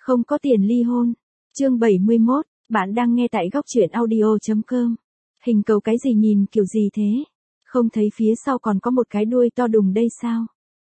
Không có tiền ly hôn. Chương 71, bạn đang nghe tại góc truyện audio.com. Hình cầu cái gì nhìn kiểu gì thế? Không thấy phía sau còn có một cái đuôi to đùng đây sao?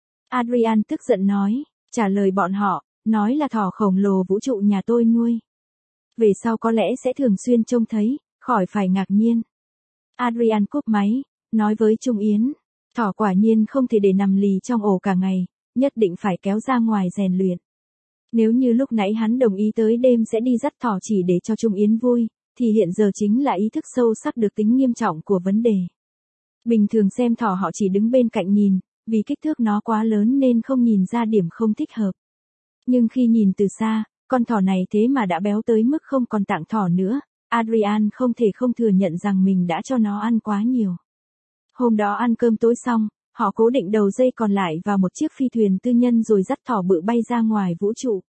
Adrian tức giận nói, trả lời bọn họ, nói là thỏ khổng lồ vũ trụ nhà tôi nuôi. Về sau có lẽ sẽ thường xuyên trông thấy, khỏi phải ngạc nhiên. Adrian cúp máy, nói với Trung Yến, thỏ quả nhiên không thể để nằm lì trong ổ cả ngày, nhất định phải kéo ra ngoài rèn luyện. Nếu như lúc nãy hắn đồng ý tới đêm sẽ đi dắt thỏ chỉ để cho Trung Yến vui, thì hiện giờ chính là ý thức sâu sắc được tính nghiêm trọng của vấn đề. Bình thường xem thỏ họ chỉ đứng bên cạnh nhìn, vì kích thước nó quá lớn nên không nhìn ra điểm không thích hợp. Nhưng khi nhìn từ xa, con thỏ này thế mà đã béo tới mức không còn tạng thỏ nữa, Adrian không thể không thừa nhận rằng mình đã cho nó ăn quá nhiều. Hôm đó ăn cơm tối xong, họ cố định đầu dây còn lại vào một chiếc phi thuyền tư nhân rồi dắt thỏ bự bay ra ngoài vũ trụ.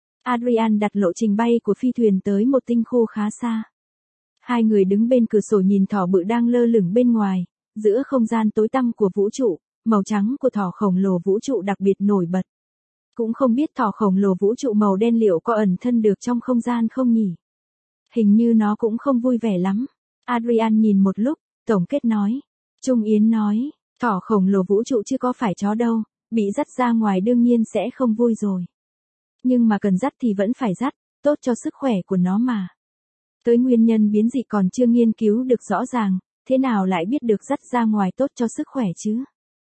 Adrian đặt lộ trình bay của phi thuyền tới một tinh khu khá xa. Hai người đứng bên cửa sổ nhìn thỏ bự đang lơ lửng bên ngoài, giữa không gian tối tăm của vũ trụ, màu trắng của thỏ khổng lồ vũ trụ đặc biệt nổi bật. Cũng không biết thỏ khổng lồ vũ trụ màu đen liệu có ẩn thân được trong không gian không nhỉ? Hình như nó cũng không vui vẻ lắm. Adrian nhìn một lúc, tổng kết nói. Trung Yến nói, thỏ khổng lồ vũ trụ chứ có phải chó đâu, bị dắt ra ngoài đương nhiên sẽ không vui rồi. Nhưng mà cần dắt thì vẫn phải dắt, tốt cho sức khỏe của nó mà. Tới nguyên nhân biến dị còn chưa nghiên cứu được rõ ràng, thế nào lại biết được dắt ra ngoài tốt cho sức khỏe chứ?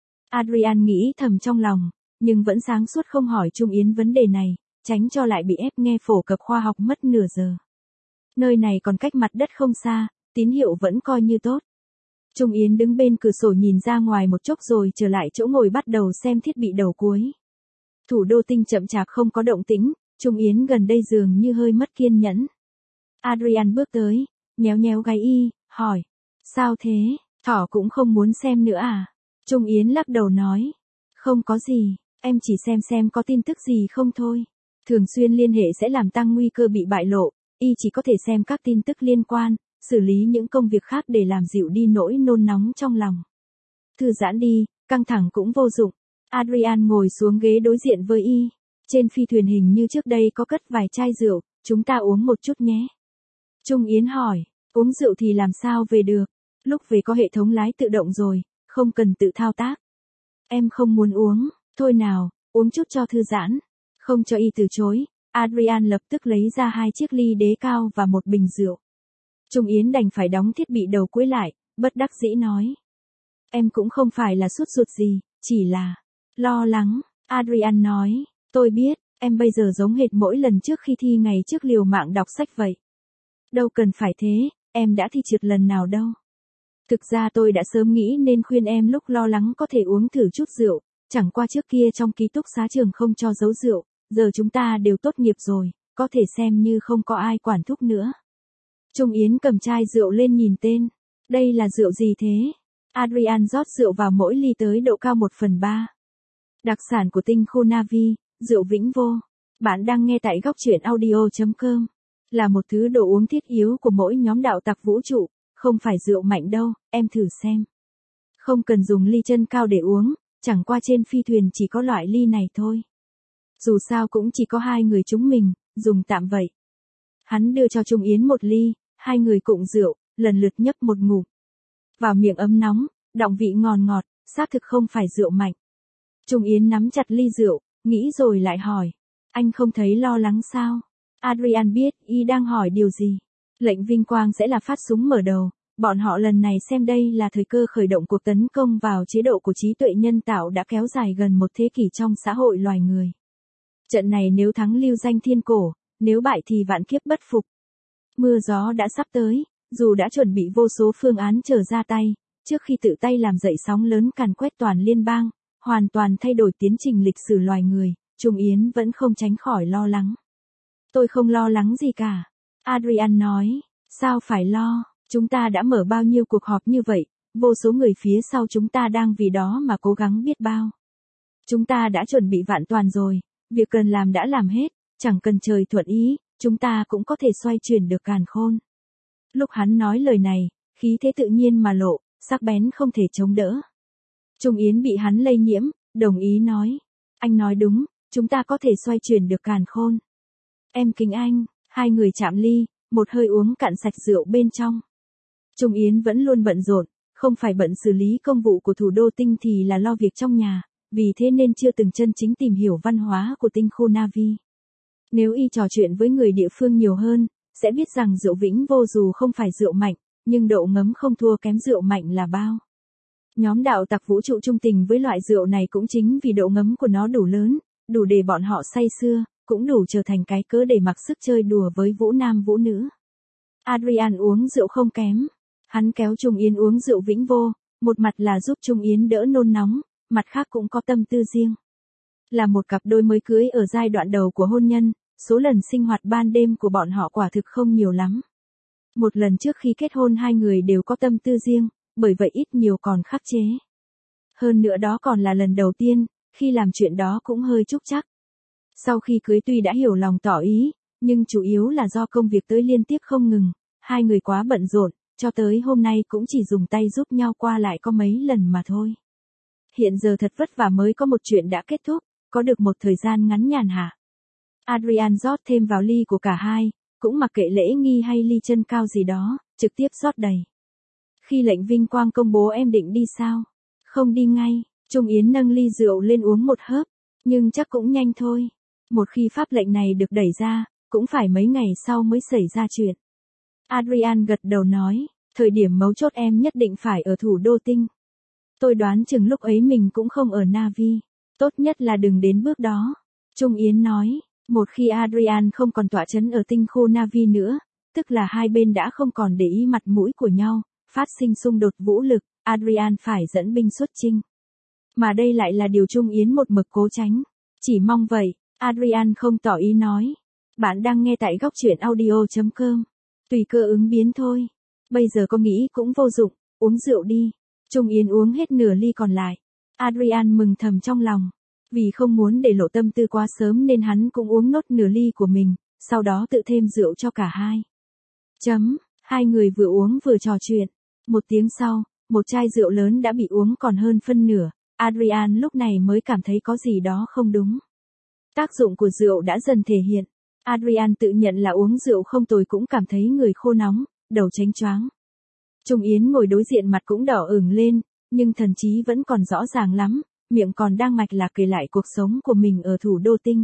Adrian nghĩ thầm trong lòng, nhưng vẫn sáng suốt không hỏi Trung Yến vấn đề này, tránh cho lại bị ép nghe phổ cập khoa học mất nửa giờ. Nơi này còn cách mặt đất không xa, tín hiệu vẫn coi như tốt. Trung Yến đứng bên cửa sổ nhìn ra ngoài một chốc rồi trở lại chỗ ngồi bắt đầu xem thiết bị đầu cuối. Thủ đô tinh chậm chạp không có động tĩnh, Trung Yến gần đây dường như hơi mất kiên nhẫn. Adrian bước tới, nhéo nhéo gáy y, hỏi. Sao thế, thỏ cũng không muốn xem nữa à? Trung Yến lắc đầu nói. Không có gì, em chỉ xem có tin tức gì không thôi. Thường xuyên liên hệ sẽ làm tăng nguy cơ bị bại lộ, y chỉ có thể xem các tin tức liên quan, xử lý những công việc khác để làm dịu đi nỗi nôn nóng trong lòng. Thư giãn đi, căng thẳng cũng vô dụng. Adrian ngồi xuống ghế đối diện với y. Trên phi thuyền hình như trước đây có cất vài chai rượu, chúng ta uống một chút nhé. Trung Yến hỏi, uống rượu thì làm sao về được, lúc về có hệ thống lái tự động rồi, không cần tự thao tác. Em không muốn uống, thôi nào, uống chút cho thư giãn. Không cho y từ chối, Adrian lập tức lấy ra 2 chiếc ly đế cao và một bình rượu. Trung Yến đành phải đóng thiết bị đầu cuối lại, bất đắc dĩ nói. Em cũng không phải là sốt ruột gì, chỉ là lo lắng. Adrian nói, tôi biết, em bây giờ giống hệt mỗi lần trước khi thi ngày trước liều mạng đọc sách vậy. Đâu cần phải thế, em đã thi trượt lần nào đâu. Thực ra tôi đã sớm nghĩ nên khuyên em lúc lo lắng có thể uống thử chút rượu, chẳng qua trước kia trong ký túc xá trường không cho giấu rượu, giờ chúng ta đều tốt nghiệp rồi, có thể xem như không có ai quản thúc nữa. Trung Yến cầm chai rượu lên nhìn tên. Đây là rượu gì thế? Adrian rót rượu vào mỗi ly tới độ cao 1/3. Đặc sản của tinh khu Navi, rượu vĩnh vô. Bạn đang nghe tại góc truyện audio.com. Là một thứ đồ uống thiết yếu của mỗi nhóm đạo tặc vũ trụ, không phải rượu mạnh đâu, em thử xem. Không cần dùng ly chân cao để uống, chẳng qua trên phi thuyền chỉ có loại ly này thôi. Dù sao cũng chỉ có 2 người chúng mình, dùng tạm vậy. Hắn đưa cho Trung Yến một ly, 2 người cụng rượu, lần lượt nhấp một ngụm. Vào miệng ấm nóng, đọng vị ngon ngọt, xác thực không phải rượu mạnh. Trung Yến nắm chặt ly rượu, nghĩ rồi lại hỏi. Anh không thấy lo lắng sao? Adrian biết y đang hỏi điều gì. Lệnh vinh quang sẽ là phát súng mở đầu. Bọn họ lần này xem đây là thời cơ khởi động cuộc tấn công vào chế độ của trí tuệ nhân tạo đã kéo dài gần một thế kỷ trong xã hội loài người. Trận này nếu thắng lưu danh thiên cổ, nếu bại thì vạn kiếp bất phục. Mưa gió đã sắp tới, dù đã chuẩn bị vô số phương án chờ ra tay, trước khi tự tay làm dậy sóng lớn càn quét toàn liên bang, hoàn toàn thay đổi tiến trình lịch sử loài người, Trung Yến vẫn không tránh khỏi lo lắng. Tôi không lo lắng gì cả. Adrian nói, sao phải lo, chúng ta đã mở bao nhiêu cuộc họp như vậy, vô số người phía sau chúng ta đang vì đó mà cố gắng biết bao. Chúng ta đã chuẩn bị vạn toàn rồi, việc cần làm đã làm hết, chẳng cần trời thuận ý, chúng ta cũng có thể xoay chuyển được càn khôn. Lúc hắn nói lời này, khí thế tự nhiên mà lộ, sắc bén không thể chống đỡ. Trung Yến bị hắn lây nhiễm, đồng ý nói. Anh nói đúng, chúng ta có thể xoay chuyển được càn khôn. Em kính anh, hai người chạm ly, một hơi uống cạn sạch rượu bên trong. Trung Yến vẫn luôn bận rộn, không phải bận xử lý công vụ của thủ đô Tinh thì là lo việc trong nhà, vì thế nên chưa từng chân chính tìm hiểu văn hóa của tinh khu Navi. Nếu y trò chuyện với người địa phương nhiều hơn, sẽ biết rằng rượu Vĩnh Vô dù không phải rượu mạnh, nhưng độ ngấm không thua kém rượu mạnh là bao. Nhóm đạo tặc vũ trụ trung tình với loại rượu này cũng chính vì độ ngấm của nó đủ lớn, đủ để bọn họ say sưa, cũng đủ trở thành cái cớ để mặc sức chơi đùa với vũ nam vũ nữ. Adrian uống rượu không kém. Hắn kéo Trung Yến uống rượu Vĩnh Vô, một mặt là giúp Trung Yến đỡ nôn nóng, mặt khác cũng có tâm tư riêng. Là một cặp đôi mới cưới ở giai đoạn đầu của hôn nhân, số lần sinh hoạt ban đêm của bọn họ quả thực không nhiều lắm. Một lần trước khi kết hôn hai người đều có tâm tư riêng, bởi vậy ít nhiều còn khắc chế. Hơn nữa đó còn là lần đầu tiên, khi làm chuyện đó cũng hơi trúc trắc. Sau khi cưới tuy đã hiểu lòng tỏ ý, nhưng chủ yếu là do công việc tới liên tiếp không ngừng, hai người quá bận rộn, cho tới hôm nay cũng chỉ dùng tay giúp nhau qua lại có mấy lần mà thôi. Hiện giờ thật vất vả mới có một chuyện đã kết thúc, có được một thời gian ngắn nhàn hạ. Adrian rót thêm vào ly của cả hai, cũng mặc kệ lễ nghi hay ly chân cao gì đó, trực tiếp rót đầy. Khi lệnh vinh quang công bố em định đi sao? Không đi ngay, Trung Yến nâng ly rượu lên uống một hớp, nhưng chắc cũng nhanh thôi. Một khi pháp lệnh này được đẩy ra, cũng phải mấy ngày sau mới xảy ra chuyện. Adrian gật đầu nói, thời điểm mấu chốt em nhất định phải ở thủ đô Tinh. Tôi đoán chừng lúc ấy mình cũng không ở Navi, tốt nhất là đừng đến bước đó. Trung Yến nói, một khi Adrian không còn tọa chấn ở tinh khu Navi nữa, tức là hai bên đã không còn để ý mặt mũi của nhau, phát sinh xung đột vũ lực, Adrian phải dẫn binh xuất chinh. Mà đây lại là điều Trung Yến một mực cố tránh. Chỉ mong vậy, Adrian không tỏ ý nói. Bạn đang nghe tại góc truyện audio.com. Tùy cơ ứng biến thôi. Bây giờ có nghĩ cũng vô dụng, uống rượu đi. Trung Yến uống hết nửa ly còn lại. Adrian mừng thầm trong lòng. Vì không muốn để lộ tâm tư quá sớm nên hắn cũng uống nốt nửa ly của mình, sau đó tự thêm rượu cho cả hai. Hai người vừa uống vừa trò chuyện. Một tiếng sau, một chai rượu lớn đã bị uống còn hơn phân nửa. Adrian lúc này mới cảm thấy có gì đó không đúng. Tác dụng của rượu đã dần thể hiện. Adrian tự nhận là uống rượu không tồi cũng cảm thấy người khô nóng, đầu chánh choáng. Trung Yến ngồi đối diện mặt cũng đỏ ửng lên, nhưng thần trí vẫn còn rõ ràng lắm, miệng còn đang mạch lạc kể lại cuộc sống của mình ở thủ đô Tinh.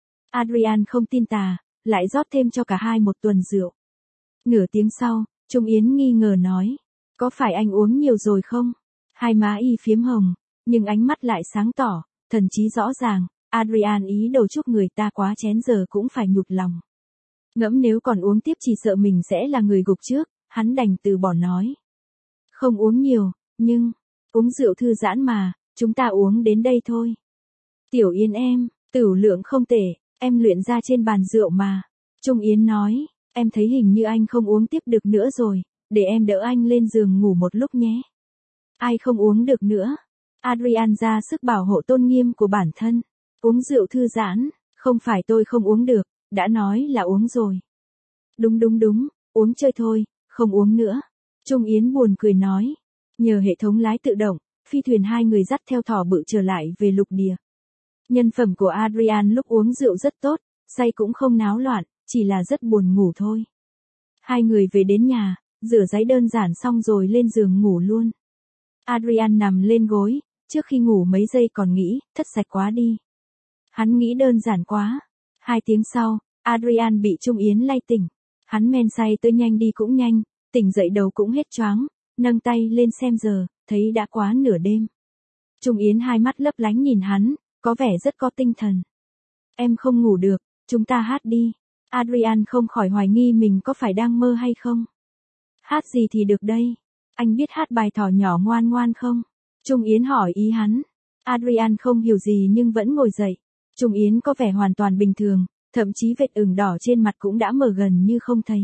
Adrian không tin tà, lại rót thêm cho cả hai một tuần rượu. Nửa tiếng sau, Trung Yến nghi ngờ nói, có phải anh uống nhiều rồi không? Hai má y phiếm hồng, nhưng ánh mắt lại sáng tỏ, thần trí rõ ràng. Adrian ý đồ chúc người ta quá chén giờ cũng phải nhụt lòng. Ngẫm nếu còn uống tiếp chỉ sợ mình sẽ là người gục trước, hắn đành từ bỏ nói. Không uống nhiều, nhưng, uống rượu thư giãn mà, chúng ta uống đến đây thôi. Tiểu Yến em, tửu lượng không tệ, em luyện ra trên bàn rượu mà. Trung Yến nói, em thấy hình như anh không uống tiếp được nữa rồi, để em đỡ anh lên giường ngủ một lúc nhé. Ai không uống được nữa? Adrian ra sức bảo hộ tôn nghiêm của bản thân. Uống rượu thư giãn, không phải tôi không uống được, đã nói là uống rồi. Đúng, uống chơi thôi, không uống nữa. Trung Yến buồn cười nói. Nhờ hệ thống lái tự động, phi thuyền hai người dắt theo thỏ bự trở lại về lục địa. Nhân phẩm của Adrian lúc uống rượu rất tốt, say cũng không náo loạn, chỉ là rất buồn ngủ thôi. Hai người về đến nhà, rửa ráy đơn giản xong rồi lên giường ngủ luôn. Adrian nằm lên gối, trước khi ngủ mấy giây còn nghĩ, thất sạch quá đi. Hắn nghĩ đơn giản quá. 2 tiếng sau, Adrian bị Trung Yến lay tỉnh. Hắn men say tới nhanh đi cũng nhanh, tỉnh dậy đầu cũng hết choáng, nâng tay lên xem giờ, thấy đã quá nửa đêm. Trung Yến hai mắt lấp lánh nhìn hắn, có vẻ rất có tinh thần. Em không ngủ được, chúng ta hát đi. Adrian không khỏi hoài nghi mình có phải đang mơ hay không. Hát gì thì được đây? Anh biết hát bài thỏ nhỏ ngoan ngoan không? Trung Yến hỏi ý hắn. Adrian không hiểu gì nhưng vẫn ngồi dậy. Trung Yến có vẻ hoàn toàn bình thường, thậm chí vệt ửng đỏ trên mặt cũng đã mờ gần như không thấy.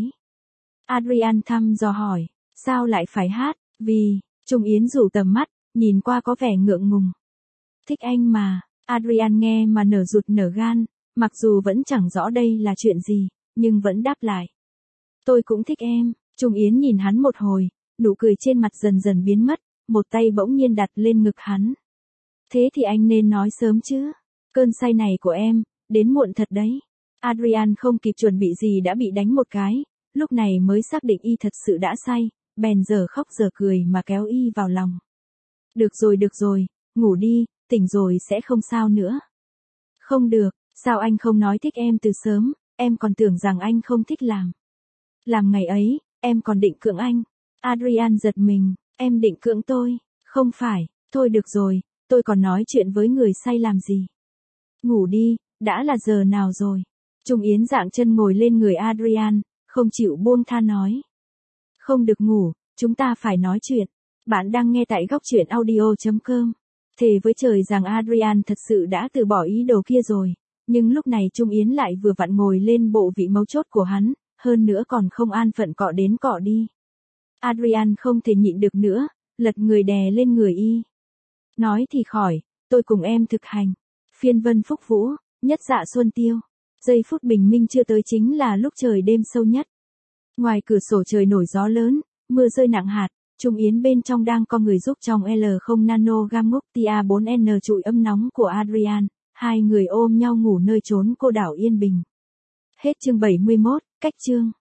Adrian thăm dò hỏi, sao lại phải hát? Vì, Trung Yến rủ tầm mắt, nhìn qua có vẻ ngượng ngùng. Thích anh mà, Adrian nghe mà nở ruột nở gan, mặc dù vẫn chẳng rõ đây là chuyện gì, nhưng vẫn đáp lại. Tôi cũng thích em. Trung Yến nhìn hắn một hồi, nụ cười trên mặt dần dần biến mất, một tay bỗng nhiên đặt lên ngực hắn. Thế thì anh nên nói sớm chứ. Cơn say này của em, đến muộn thật đấy. Adrian không kịp chuẩn bị gì đã bị đánh một cái, lúc này mới xác định y thật sự đã say, bèn giờ khóc giờ cười mà kéo y vào lòng. Được rồi, ngủ đi, tỉnh rồi sẽ không sao nữa. Không được, sao anh không nói thích em từ sớm, em còn tưởng rằng anh không thích làm. Làm ngày ấy, em còn định cưỡng anh. Adrian giật mình, em định cưỡng tôi, không phải, thôi được rồi, tôi còn nói chuyện với người say làm gì. Ngủ đi, đã là giờ nào rồi. Trung Yến dạng chân ngồi lên người Adrian, không chịu buông tha nói. Không được ngủ, chúng ta phải nói chuyện. Bạn đang nghe tại góc truyện audio.com. Thề với trời rằng Adrian thật sự đã từ bỏ ý đồ kia rồi, nhưng lúc này Trung Yến lại vừa vặn ngồi lên bộ vị mấu chốt của hắn, hơn nữa còn không an phận cọ đến cọ đi. Adrian không thể nhịn được nữa, lật người đè lên người y. Nói thì khỏi, tôi cùng em thực hành. Phiên vân phúc vũ, nhất dạ xuân tiêu. Giây phút bình minh chưa tới chính là lúc trời đêm sâu nhất. Ngoài cửa sổ trời nổi gió lớn, mưa rơi nặng hạt, Trung Yến bên trong đang có người giúp trong L0 nano gam ngốc tia 4N trụi âm nóng của Adrian, hai người ôm nhau ngủ nơi chốn cô đảo yên bình. Hết chương 71, cách chương.